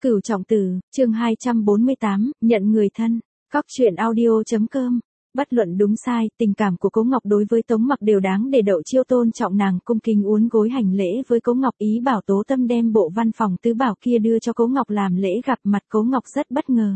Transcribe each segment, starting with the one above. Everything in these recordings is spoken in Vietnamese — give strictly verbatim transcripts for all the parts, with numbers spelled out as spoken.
Cửu Trọng Tử, chương hai trăm bốn mươi tám, nhận người thân. Góc truyện audio.com. Bất luận đúng sai, tình cảm của Cố Ngọc đối với Tống Mặc đều đáng để Đậu Chiêu tôn trọng nàng, cung kính uốn gối hành lễ với Cố Ngọc, ý bảo Tố Tâm đem bộ văn phòng tứ bảo kia đưa cho Cố Ngọc làm lễ. Gặp mặt Cố Ngọc rất bất ngờ.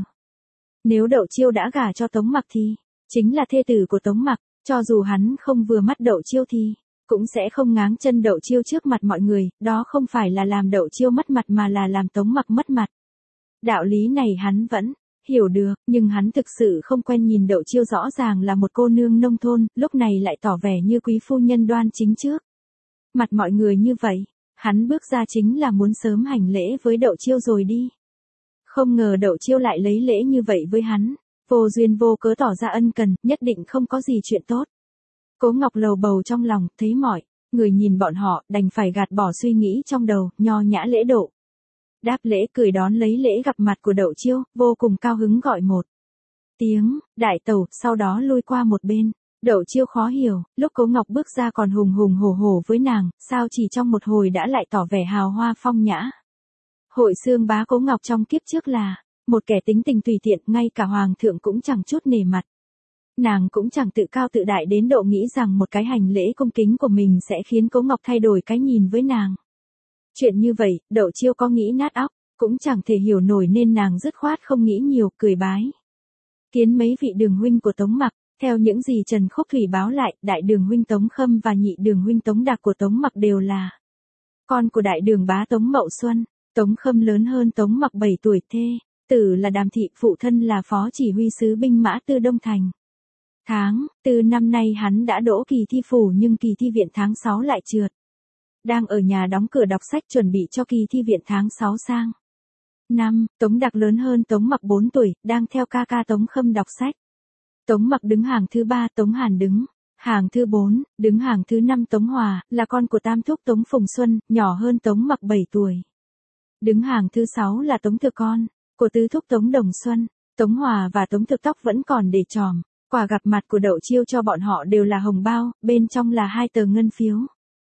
Nếu Đậu Chiêu đã gả cho Tống Mặc thì chính là thê tử của Tống Mặc, cho dù hắn không vừa mắt Đậu Chiêu thì cũng sẽ không ngáng chân Đậu Chiêu trước mặt mọi người, đó không phải là làm Đậu Chiêu mất mặt mà là làm Tống Mặc mất mặt. Đạo lý này hắn vẫn hiểu được, nhưng hắn thực sự không quen nhìn Đậu Chiêu rõ ràng là một cô nương nông thôn, lúc này lại tỏ vẻ như quý phu nhân đoan chính trước mặt mọi người như vậy. Hắn bước ra chính là muốn sớm hành lễ với Đậu Chiêu rồi đi. Không ngờ Đậu Chiêu lại lấy lễ như vậy với hắn, vô duyên vô cớ tỏ ra ân cần, nhất định không có gì chuyện tốt. Cố Ngọc lầu bầu trong lòng, thấy mọi người nhìn bọn họ, đành phải gạt bỏ suy nghĩ trong đầu, nho nhã lễ độ. Đáp lễ cười đón lấy lễ gặp mặt của Đậu Chiêu, vô cùng cao hứng gọi một tiếng, đại tẩu, sau đó lui qua một bên. Đậu Chiêu khó hiểu, lúc Cố Ngọc bước ra còn hùng hùng hổ hổ với nàng, sao chỉ trong một hồi đã lại tỏ vẻ hào hoa phong nhã. Hội xương bá Cố Ngọc trong kiếp trước là một kẻ tính tình tùy tiện, ngay cả hoàng thượng cũng chẳng chút nể mặt. Nàng cũng chẳng tự cao tự đại đến độ nghĩ rằng một cái hành lễ cung kính của mình sẽ khiến Cố Ngọc thay đổi cái nhìn với nàng. Chuyện như vậy, Đậu Chiêu có nghĩ nát óc, cũng chẳng thể hiểu nổi nên nàng dứt khoát không nghĩ nhiều, cười bái kiến mấy vị đường huynh của Tống Mặc. Theo những gì Trần Khúc Thủy báo lại, đại đường huynh Tống Khâm và nhị đường huynh Tống Đạc của Tống Mặc đều là con của đại đường bá Tống Mậu Xuân. Tống Khâm lớn hơn Tống Mặc bảy tuổi, thê tử là Đàm Thị, phụ thân là phó chỉ huy sứ binh mã Tư Đông Thành. Tháng tư năm nay hắn đã đỗ kỳ thi phủ nhưng kỳ thi viện tháng sáu lại trượt. Đang ở nhà đóng cửa đọc sách chuẩn bị cho kỳ thi viện tháng sáu sang năm. Tống Đạc lớn hơn Tống Mặc bốn tuổi, đang theo ca ca Tống Khâm đọc sách. Tống Mặc đứng hàng thứ ba, Tống Hàn đứng hàng thứ bốn, đứng hàng thứ năm Tống Hòa, là con của tam thúc Tống Phùng Xuân, nhỏ hơn Tống Mặc bảy tuổi. Đứng hàng thứ sáu là Tống Thực, con của tứ thúc Tống Đồng Xuân. Tống Hòa và Tống Thực tóc vẫn còn để tròm. Quà gặp mặt của Đậu Chiêu cho bọn họ đều là hồng bao, bên trong là hai tờ ngân phiếu.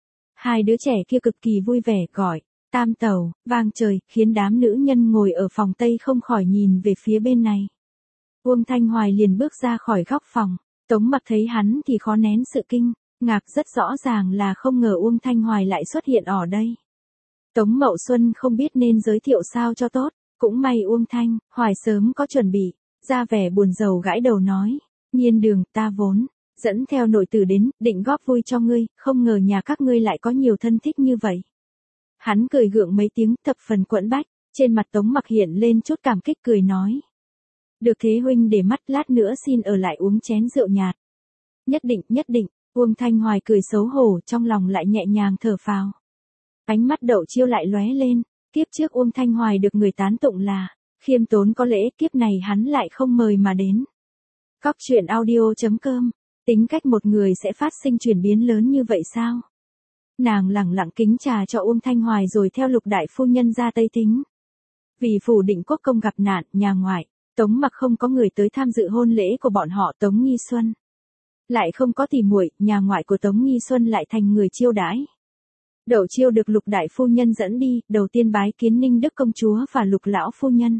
Hai đứa trẻ kia cực kỳ vui vẻ gọi tam tẩu, vang trời, khiến đám nữ nhân ngồi ở phòng Tây không khỏi nhìn về phía bên này. Uông Thanh Hoài liền bước ra khỏi góc phòng. Tống Mặc thấy hắn thì khó nén sự kinh ngạc, rất rõ ràng là không ngờ Uông Thanh Hoài lại xuất hiện ở đây. Tống Mậu Xuân không biết nên giới thiệu sao cho tốt, cũng may Uông Thanh Hoài sớm có chuẩn bị, ra vẻ buồn rầu gãi đầu nói, Nhiên Đường, ta vốn dẫn theo nội tử đến, định góp vui cho ngươi, không ngờ nhà các ngươi lại có nhiều thân thích như vậy. Hắn cười gượng mấy tiếng, thập phần quẫn bách, trên mặt Tống Mặc hiện lên chút cảm kích, cười nói. Được thế huynh để mắt, lát nữa xin ở lại uống chén rượu nhạt. Nhất định, nhất định. Uông Thanh Hoài cười xấu hổ, trong lòng lại nhẹ nhàng thở phào. Ánh mắt Đậu Chiêu lại lóe lên, kiếp trước Uông Thanh Hoài được người tán tụng là khiêm tốn có lễ, kiếp này hắn lại không mời mà đến. Góc truyện audio.com. Tính cách một người sẽ phát sinh chuyển biến lớn như vậy sao? Nàng lẳng lặng kính trà cho Uông Thanh Hoài rồi theo Lục đại phu nhân ra Tây Tính. Vì phủ Định Quốc công gặp nạn, nhà ngoại Tống Mặc không có người tới tham dự hôn lễ của bọn họ. Tống Nghi Xuân lại không có tỉ muội, nhà ngoại của Tống Nghi Xuân lại thành người chiêu đãi. Đậu Chiêu được Lục đại phu nhân dẫn đi, đầu tiên bái kiến Ninh Đức công chúa và Lục lão phu nhân.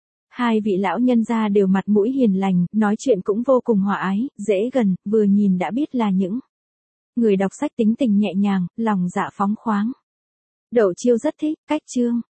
Hai vị lão nhân gia đều mặt mũi hiền lành, nói chuyện cũng vô cùng hòa ái, dễ gần, vừa nhìn đã biết là những người đọc sách tính tình nhẹ nhàng, lòng dạ phóng khoáng. Đậu Chiêu rất thích cách chương